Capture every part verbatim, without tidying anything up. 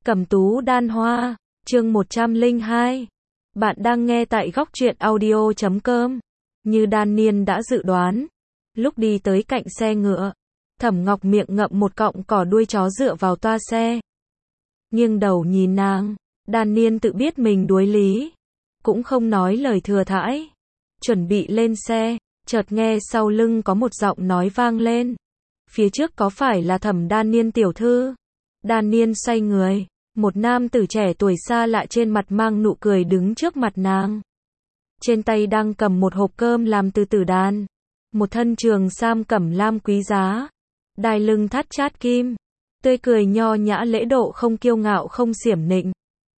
Cẩm tú đan hoa, chương một trăm lẻ hai. Bạn đang nghe tại góc truyện audio chấm com. Như Đan Niên đã dự đoán, lúc đi tới cạnh xe ngựa, Thẩm Ngọc miệng ngậm một cọng cỏ đuôi chó dựa vào toa xe. Nghiêng đầu nhìn nàng, Đan Niên tự biết mình đuối lý, cũng không nói lời thừa thãi. Chuẩn bị lên xe, chợt nghe sau lưng có một giọng nói vang lên. Phía trước có phải là Thẩm Đan Niên tiểu thư? Đan Niên xoay người, một nam tử trẻ tuổi xa lạ trên mặt mang nụ cười đứng trước mặt nàng. Trên tay đang cầm một hộp cơm làm từ tử đàn, một thân trường sam cẩm lam quý giá, đai lưng thắt chát kim, tươi cười nho nhã lễ độ không kiêu ngạo không xiểm nịnh.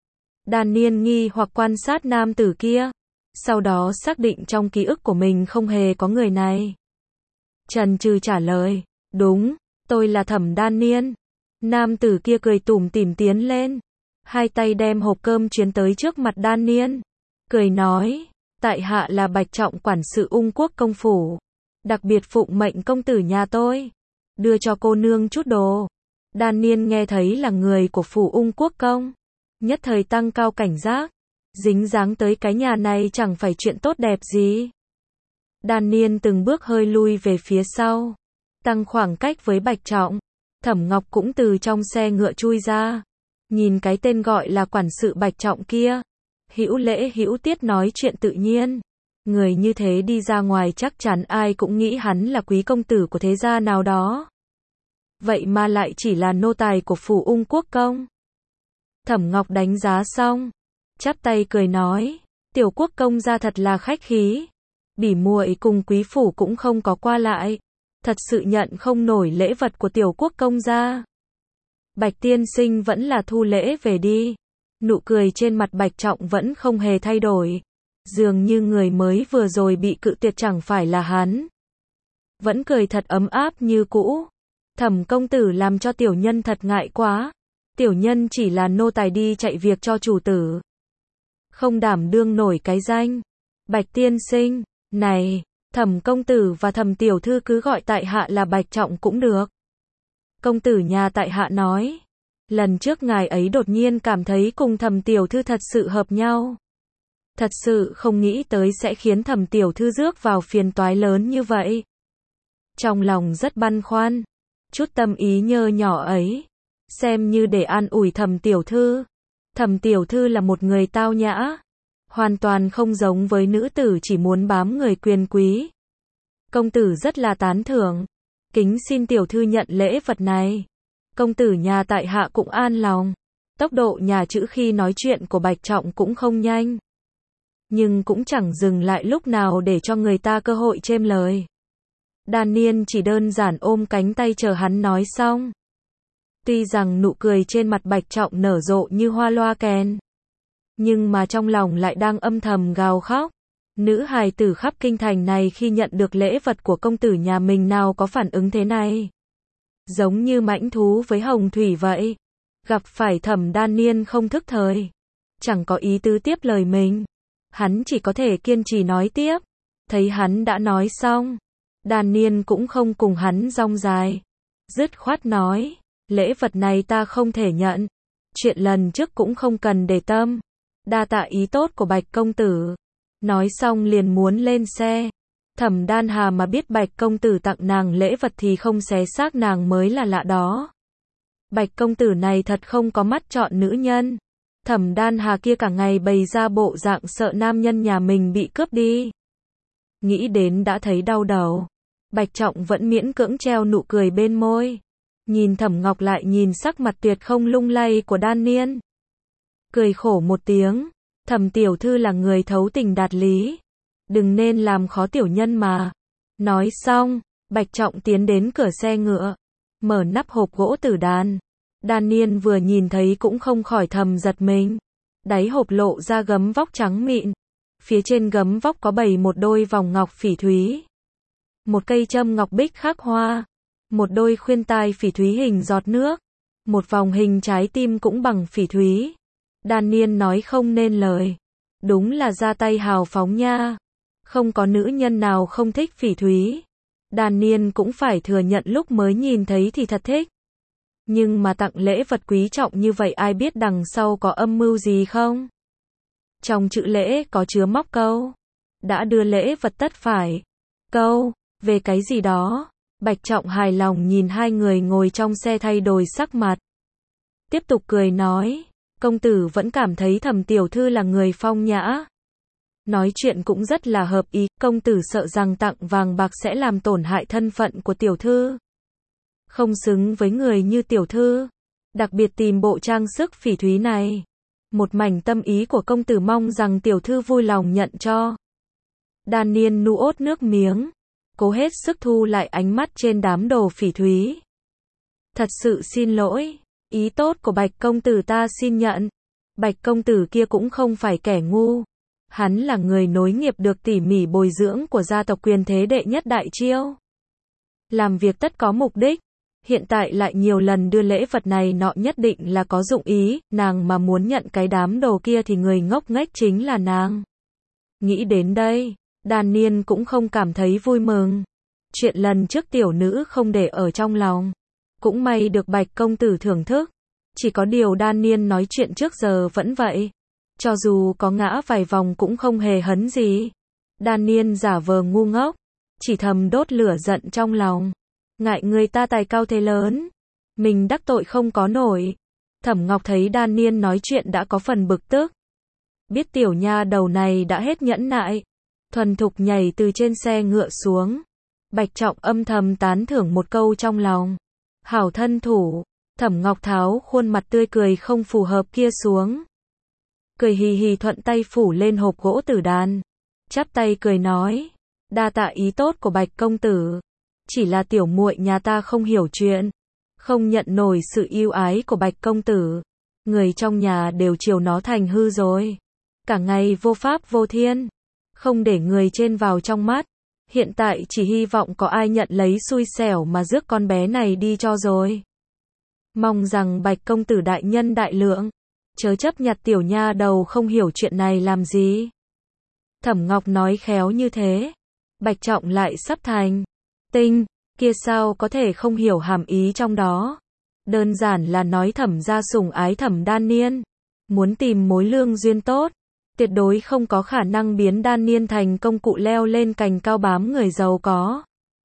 Đan Niên nghi hoặc quan sát nam tử kia, sau đó xác định trong ký ức của mình không hề có người này. Chần chừ trả lời, đúng, tôi là Thẩm Đan Niên. Nam tử kia cười tủm tỉm tiến lên, hai tay đem hộp cơm chuyến tới trước mặt Đan Niên, cười nói, tại hạ là Bạch Trọng quản sự Ung Quốc công phủ, đặc biệt phụng mệnh công tử nhà tôi, đưa cho cô nương chút đồ. Đan Niên nghe thấy là người của phủ Ung Quốc công, nhất thời tăng cao cảnh giác, dính dáng tới cái nhà này chẳng phải chuyện tốt đẹp gì. Đan Niên từng bước hơi lui về phía sau, tăng khoảng cách với Bạch Trọng. Thẩm Ngọc cũng từ trong xe ngựa chui ra, nhìn cái tên gọi là quản sự Bạch Trọng kia, hữu lễ hữu tiết nói chuyện tự nhiên. Người như thế đi ra ngoài chắc chắn ai cũng nghĩ hắn là quý công tử của thế gia nào đó. Vậy mà lại chỉ là nô tài của phủ Ung Quốc công. Thẩm Ngọc đánh giá xong, chắp tay cười nói, tiểu quốc công gia thật là khách khí. Bỉ muội cùng quý phủ cũng không có qua lại, thật sự nhận không nổi lễ vật của tiểu quốc công gia. Bạch tiên sinh vẫn là thu lễ về đi. Nụ cười trên mặt Bạch Trọng vẫn không hề thay đổi, dường như người mới vừa rồi bị cự tuyệt chẳng phải là hắn. Vẫn cười thật ấm áp như cũ. Thẩm công tử làm cho tiểu nhân thật ngại quá. Tiểu nhân chỉ là nô tài đi chạy việc cho chủ tử, không đảm đương nổi cái danh Bạch tiên sinh. Này, Thẩm công tử và Thẩm tiểu thư cứ gọi tại hạ là Bạch Trọng cũng được. Công tử nhà tại hạ nói, lần trước ngài ấy đột nhiên cảm thấy cùng Thẩm tiểu thư thật sự hợp nhau. Thật sự không nghĩ tới sẽ khiến Thẩm tiểu thư rước vào phiền toái lớn như vậy. Trong lòng rất băn khoăn, chút tâm ý nhơ nhỏ ấy, xem như để an ủi Thẩm tiểu thư. Thẩm tiểu thư là một người tao nhã, hoàn toàn không giống với nữ tử chỉ muốn bám người quyền quý. Công tử rất là tán thưởng, kính xin tiểu thư nhận lễ vật này. Công tử nhà tại hạ cũng an lòng. Tốc độ nhà chữ khi nói chuyện của Bạch Trọng cũng không nhanh, nhưng cũng chẳng dừng lại lúc nào để cho người ta cơ hội chêm lời. Đan Niên chỉ đơn giản ôm cánh tay chờ hắn nói xong. Tuy rằng nụ cười trên mặt Bạch Trọng nở rộ như hoa loa kèn, nhưng mà trong lòng lại đang âm thầm gào khóc. Nữ hài tử khắp kinh thành này khi nhận được lễ vật của công tử nhà mình nào có phản ứng thế này. Giống như mãnh thú với hồng thủy vậy. Gặp phải Thẩm Đan Niên không thức thời, chẳng có ý tứ tiếp lời mình, hắn chỉ có thể kiên trì nói tiếp. Thấy hắn đã nói xong, Đan Niên cũng không cùng hắn rong dài, dứt khoát nói, lễ vật này ta không thể nhận. Chuyện lần trước cũng không cần để tâm, đa tạ ý tốt của Bạch công tử. Nói xong liền muốn lên xe. Thẩm Đan Hà mà biết Bạch công tử tặng nàng lễ vật thì không xé xác nàng mới là lạ đó. Bạch công tử này thật không có mắt chọn nữ nhân. Thẩm Đan Hà kia cả ngày bày ra bộ dạng sợ nam nhân nhà mình bị cướp đi. Nghĩ đến đã thấy đau đầu. Bạch Trọng vẫn miễn cưỡng treo nụ cười bên môi, nhìn Thẩm Ngọc lại nhìn sắc mặt tuyệt không lung lay của Đan Niên, cười khổ một tiếng. Thẩm tiểu thư là người thấu tình đạt lý, đừng nên làm khó tiểu nhân mà. Nói xong, Bạch Trọng tiến đến cửa xe ngựa, mở nắp hộp gỗ tử đàn. Đan Niên vừa nhìn thấy cũng không khỏi thầm giật mình. Đáy hộp lộ ra gấm vóc trắng mịn, phía trên gấm vóc có bày một đôi vòng ngọc phỉ thúy, một cây châm ngọc bích khắc hoa, một đôi khuyên tai phỉ thúy hình giọt nước, một vòng hình trái tim cũng bằng phỉ thúy. Đan Niên nói không nên lời, đúng là ra tay hào phóng nha. Không có nữ nhân nào không thích phỉ thúy. Đan Niên cũng phải thừa nhận lúc mới nhìn thấy thì thật thích. Nhưng mà tặng lễ vật quý trọng như vậy ai biết đằng sau có âm mưu gì không? Trong chữ lễ có chứa móc câu. Đã đưa lễ vật tất phải. Câu, về cái gì đó. Bạch Trọng hài lòng nhìn hai người ngồi trong xe thay đổi sắc mặt. Tiếp tục cười nói, công tử vẫn cảm thấy Thẩm tiểu thư là người phong nhã. Nói chuyện cũng rất là hợp ý, công tử sợ rằng tặng vàng bạc sẽ làm tổn hại thân phận của tiểu thư. Không xứng với người như tiểu thư. Đặc biệt tìm bộ trang sức phỉ thúy này. Một mảnh tâm ý của công tử mong rằng tiểu thư vui lòng nhận cho. Đan Niên nuốt nước miếng. Cố hết sức thu lại ánh mắt trên đám đồ phỉ thúy. Thật sự xin lỗi. Ý tốt của Bạch công tử ta xin nhận. Bạch công tử kia cũng không phải kẻ ngu. Hắn là người nối nghiệp được tỉ mỉ bồi dưỡng của gia tộc quyền thế đệ nhất Đại Chiêu. Làm việc tất có mục đích. Hiện tại lại nhiều lần đưa lễ vật này nọ nhất định là có dụng ý, nàng mà muốn nhận cái đám đồ kia thì người ngốc nghếch chính là nàng. Nghĩ đến đây, Đan Niên cũng không cảm thấy vui mừng. Chuyện lần trước tiểu nữ không để ở trong lòng. Cũng may được Bạch công tử thưởng thức. Chỉ có điều Đan Niên nói chuyện trước giờ vẫn vậy. Cho dù có ngã vài vòng cũng không hề hấn gì. Đan Niên giả vờ ngu ngốc. Chỉ thầm đốt lửa giận trong lòng. Ngại người ta tài cao thế lớn. Mình đắc tội không có nổi. Thẩm Ngọc thấy Đan Niên nói chuyện đã có phần bực tức. Biết tiểu nha đầu này đã hết nhẫn nại. Thuần thục nhảy từ trên xe ngựa xuống. Bạch Trọng âm thầm tán thưởng một câu trong lòng. Hảo thân thủ. Thẩm Ngọc tháo khuôn mặt tươi cười không phù hợp kia xuống. Cười hì hì thuận tay phủ lên hộp gỗ tử đàn. Chắp tay cười nói. Đa tạ ý tốt của Bạch công tử. Chỉ là tiểu muội nhà ta không hiểu chuyện. Không nhận nổi sự yêu ái của Bạch công tử. Người trong nhà đều chiều nó thành hư rồi. Cả ngày vô pháp vô thiên. Không để người trên vào trong mắt. Hiện tại chỉ hy vọng có ai nhận lấy xui xẻo mà rước con bé này đi cho rồi. Mong rằng Bạch công tử đại nhân đại lượng. Chớ chấp nhặt tiểu nha đầu không hiểu chuyện này làm gì. Thẩm Ngọc nói khéo như thế. Bạch Trọng lại sắp thành. Tinh, kia sao có thể không hiểu hàm ý trong đó. Đơn giản là nói Thẩm gia sủng ái Thẩm Đan Niên. Muốn tìm mối lương duyên tốt. Tuyệt đối không có khả năng biến Đan Niên thành công cụ leo lên cành cao bám người giàu có.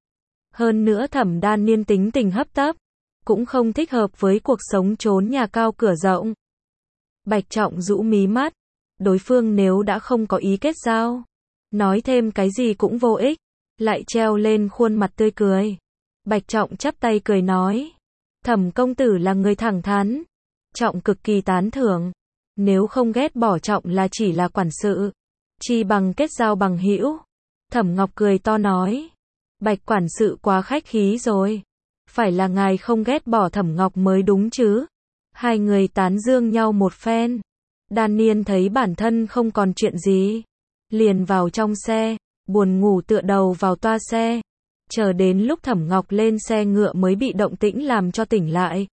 Hơn nữa Thẩm Đan Niên tính tình hấp tấp. Cũng không thích hợp với cuộc sống trốn nhà cao cửa rộng. Bạch Trọng rũ mí mắt. Đối phương nếu đã không có ý kết giao. Nói thêm cái gì cũng vô ích. Lại treo lên khuôn mặt tươi cười. Bạch Trọng chắp tay cười nói. Thẩm công tử là người thẳng thắn. Trọng cực kỳ tán thưởng. Nếu không ghét bỏ Trọng là chỉ là quản sự. Chi bằng kết giao bằng hữu. Thẩm Ngọc cười to nói. Bạch quản sự quá khách khí rồi. Phải là ngài không ghét bỏ Thẩm Ngọc mới đúng chứ. Hai người tán dương nhau một phen. Đan Niên thấy bản thân không còn chuyện gì. Liền vào trong xe. Buồn ngủ tựa đầu vào toa xe. Chờ đến lúc Thẩm Ngọc lên xe ngựa mới bị động tĩnh làm cho tỉnh lại.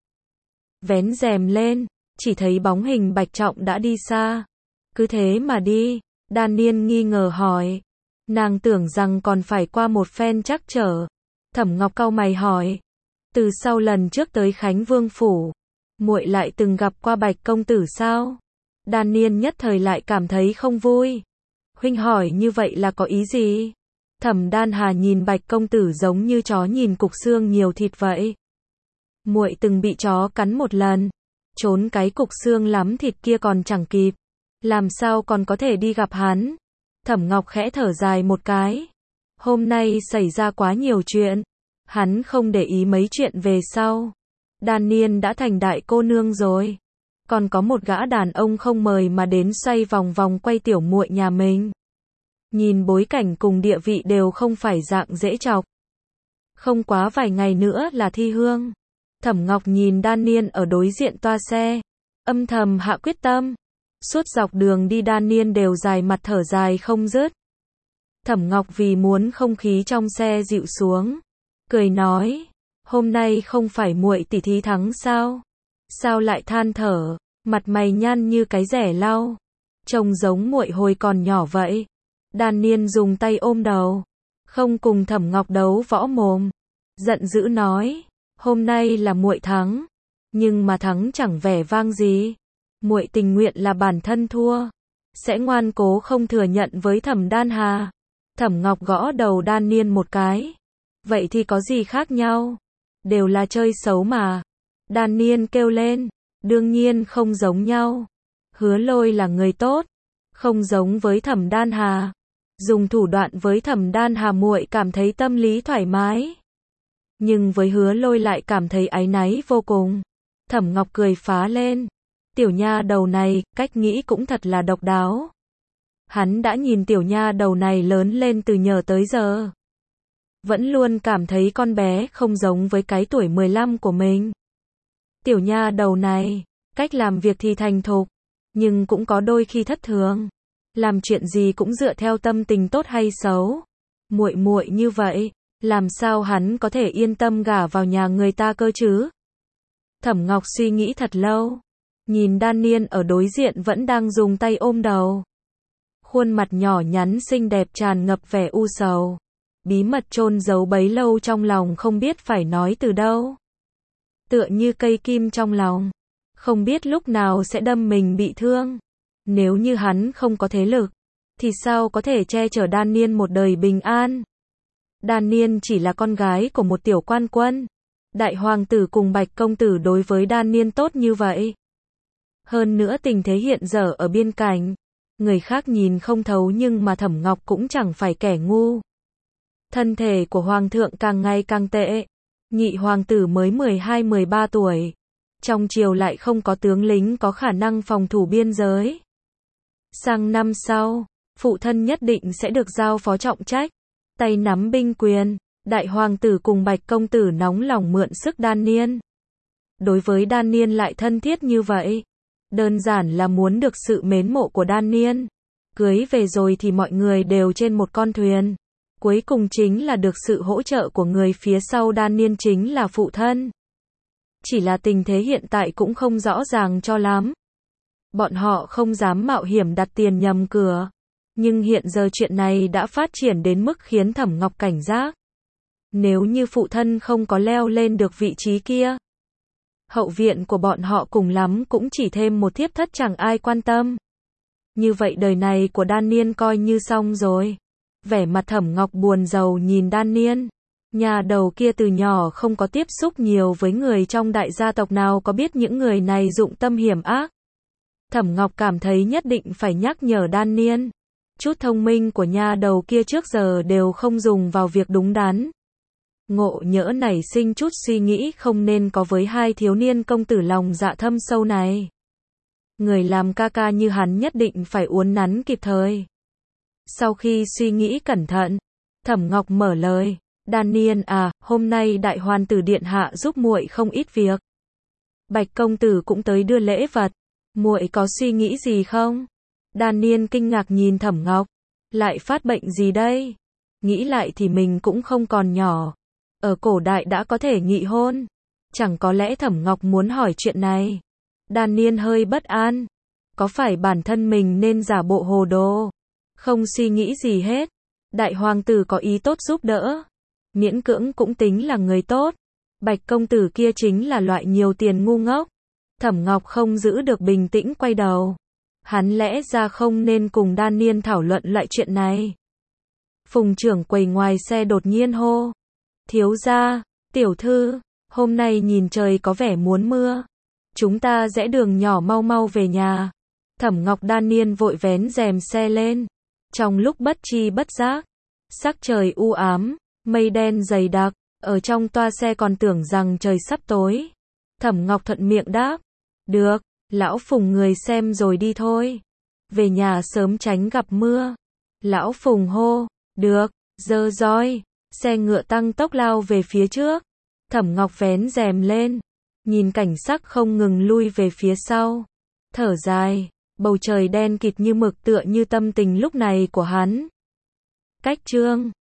Vén rèm lên. Chỉ thấy bóng hình Bạch Trọng đã đi xa. Cứ thế mà đi. Đan Niên nghi ngờ hỏi. Nàng tưởng rằng còn phải qua một phen trắc trở. Thẩm Ngọc cau mày hỏi. Từ sau lần trước tới Khánh Vương phủ. Muội lại từng gặp qua Bạch công tử sao? Đan Niên nhất thời lại cảm thấy không vui. Huynh hỏi như vậy là có ý gì? Thẩm Đan Hà nhìn Bạch công tử giống như chó nhìn cục xương nhiều thịt vậy. Muội từng bị chó cắn một lần. Trốn cái cục xương lắm thịt kia còn chẳng kịp. Làm sao còn có thể đi gặp hắn? Thẩm Ngọc khẽ thở dài một cái. Hôm nay xảy ra quá nhiều chuyện. Hắn không để ý mấy chuyện về sau. Đan Niên đã thành đại cô nương rồi. Còn có một gã đàn ông không mời mà đến xoay vòng vòng quay tiểu muội nhà mình. Nhìn bối cảnh cùng địa vị đều không phải dạng dễ chọc. Không quá vài ngày nữa là thi hương. Thẩm Ngọc nhìn Đan Niên ở đối diện toa xe. Âm thầm hạ quyết tâm. Suốt dọc đường đi Đan Niên đều dài mặt thở dài không dứt. Thẩm Ngọc vì muốn không khí trong xe dịu xuống. Cười nói. Hôm nay không phải muội tỷ thí thắng sao? Sao lại than thở? Mặt mày nhăn như cái rẻ lau. Trông giống muội hồi còn nhỏ vậy. Đan Niên dùng tay ôm đầu. Không cùng Thẩm Ngọc đấu võ mồm. Giận dữ nói. Hôm nay là muội thắng. Nhưng mà thắng chẳng vẻ vang gì. Muội tình nguyện là bản thân thua, sẽ ngoan cố không thừa nhận với Thẩm Đan Hà. Thẩm Ngọc gõ đầu Đan Niên một cái. Vậy thì có gì khác nhau? Đều là chơi xấu mà. Đan Niên kêu lên. Đương nhiên không giống nhau. Hứa Lôi là người tốt, không giống với Thẩm Đan Hà. Dùng thủ đoạn với Thẩm Đan Hà muội cảm thấy tâm lý thoải mái. Nhưng với Hứa Lôi lại cảm thấy áy náy vô cùng. Thẩm Ngọc cười phá lên. Tiểu nha đầu này, cách nghĩ cũng thật là độc đáo. Hắn đã nhìn tiểu nha đầu này lớn lên từ nhỏ tới giờ. Vẫn luôn cảm thấy con bé không giống với cái tuổi mười lăm của mình. Tiểu nha đầu này, cách làm việc thì thành thục, nhưng cũng có đôi khi thất thường. Làm chuyện gì cũng dựa theo tâm tình tốt hay xấu. Muội muội như vậy, làm sao hắn có thể yên tâm gả vào nhà người ta cơ chứ? Thẩm Ngọc suy nghĩ thật lâu, nhìn Đan Niên ở đối diện vẫn đang dùng tay ôm đầu. Khuôn mặt nhỏ nhắn xinh đẹp tràn ngập vẻ u sầu. Bí mật chôn giấu bấy lâu trong lòng không biết phải nói từ đâu. Tựa như cây kim trong lòng, không biết lúc nào sẽ đâm mình bị thương. Nếu như hắn không có thế lực, thì sao có thể che chở Đan Niên một đời bình an? Đan Niên chỉ là con gái của một tiểu quan quân. Đại hoàng tử cùng Bạch công tử đối với Đan Niên tốt như vậy. Hơn nữa tình thế hiện giờ ở biên cảnh, người khác nhìn không thấu nhưng mà Thẩm Ngọc cũng chẳng phải kẻ ngu. Thân thể của hoàng thượng càng ngày càng tệ. Nhị hoàng tử mới mười hai mười ba tuổi. Trong triều lại không có tướng lính có khả năng phòng thủ biên giới. Sang năm sau, phụ thân nhất định sẽ được giao phó trọng trách. Tay nắm binh quyền, đại hoàng tử cùng Bạch công tử nóng lòng mượn sức Đan Niên. Đối với Đan Niên lại thân thiết như vậy. Đơn giản là muốn được sự mến mộ của Đan Niên. Cưới về rồi thì mọi người đều trên một con thuyền. Cuối cùng chính là được sự hỗ trợ của người phía sau Đan Niên chính là phụ thân. Chỉ là tình thế hiện tại cũng không rõ ràng cho lắm. Bọn họ không dám mạo hiểm đặt tiền nhầm cửa. Nhưng hiện giờ chuyện này đã phát triển đến mức khiến Thẩm Ngọc cảnh giác. Nếu như phụ thân không có leo lên được vị trí kia, hậu viện của bọn họ cùng lắm cũng chỉ thêm một thiếp thất chẳng ai quan tâm. Như vậy đời này của Đan Niên coi như xong rồi. Vẻ mặt Thẩm Ngọc buồn rầu nhìn Đan Niên. Nhà đầu kia từ nhỏ không có tiếp xúc nhiều với người trong đại gia tộc nào có biết những người này dụng tâm hiểm ác. Thẩm Ngọc cảm thấy nhất định phải nhắc nhở Đan Niên. Chút thông minh của nhà đầu kia trước giờ đều không dùng vào việc đúng đắn. Ngộ nhỡ nảy sinh chút suy nghĩ không nên có với hai thiếu niên công tử lòng dạ thâm sâu này. Người làm ca ca như hắn nhất định phải uốn nắn kịp thời. Sau khi suy nghĩ cẩn thận, Thẩm Ngọc mở lời. Đan Niên à, hôm nay đại hoàng tử điện hạ giúp muội không ít việc. Bạch công tử cũng tới đưa lễ vật. Muội có suy nghĩ gì không? Đan Niên kinh ngạc nhìn Thẩm Ngọc. Lại phát bệnh gì đây? Nghĩ lại thì mình cũng không còn nhỏ. Ở cổ đại đã có thể nghị hôn. Chẳng có lẽ Thẩm Ngọc muốn hỏi chuyện này. Đan Niên hơi bất an. Có phải bản thân mình nên giả bộ hồ đồ? Không suy nghĩ gì hết. Đại hoàng tử có ý tốt giúp đỡ. Miễn cưỡng cũng tính là người tốt. Bạch công tử kia chính là loại nhiều tiền ngu ngốc. Thẩm Ngọc không giữ được bình tĩnh quay đầu. Hắn lẽ ra không nên cùng Đan Niên thảo luận lại chuyện này. Phùng trưởng quầy ngoài xe đột nhiên hô. Thiếu gia, tiểu thư, hôm nay nhìn trời có vẻ muốn mưa. Chúng ta rẽ đường nhỏ mau mau về nhà. Thẩm Ngọc Đan Niên vội vén rèm xe lên. Trong lúc bất chi bất giác, sắc trời u ám, mây đen dày đặc, ở trong toa xe còn tưởng rằng trời sắp tối. Thẩm Ngọc thuận miệng đáp. Được, lão Phùng người xem rồi đi thôi. Về nhà sớm tránh gặp mưa. Lão Phùng hô. Được, giơ roi. Xe ngựa tăng tốc lao về phía trước. Thẩm Ngọc vén rèm lên. Nhìn cảnh sắc không ngừng lui về phía sau. Thở dài. Bầu trời đen kịt như mực tựa như tâm tình lúc này của hắn. Cách chương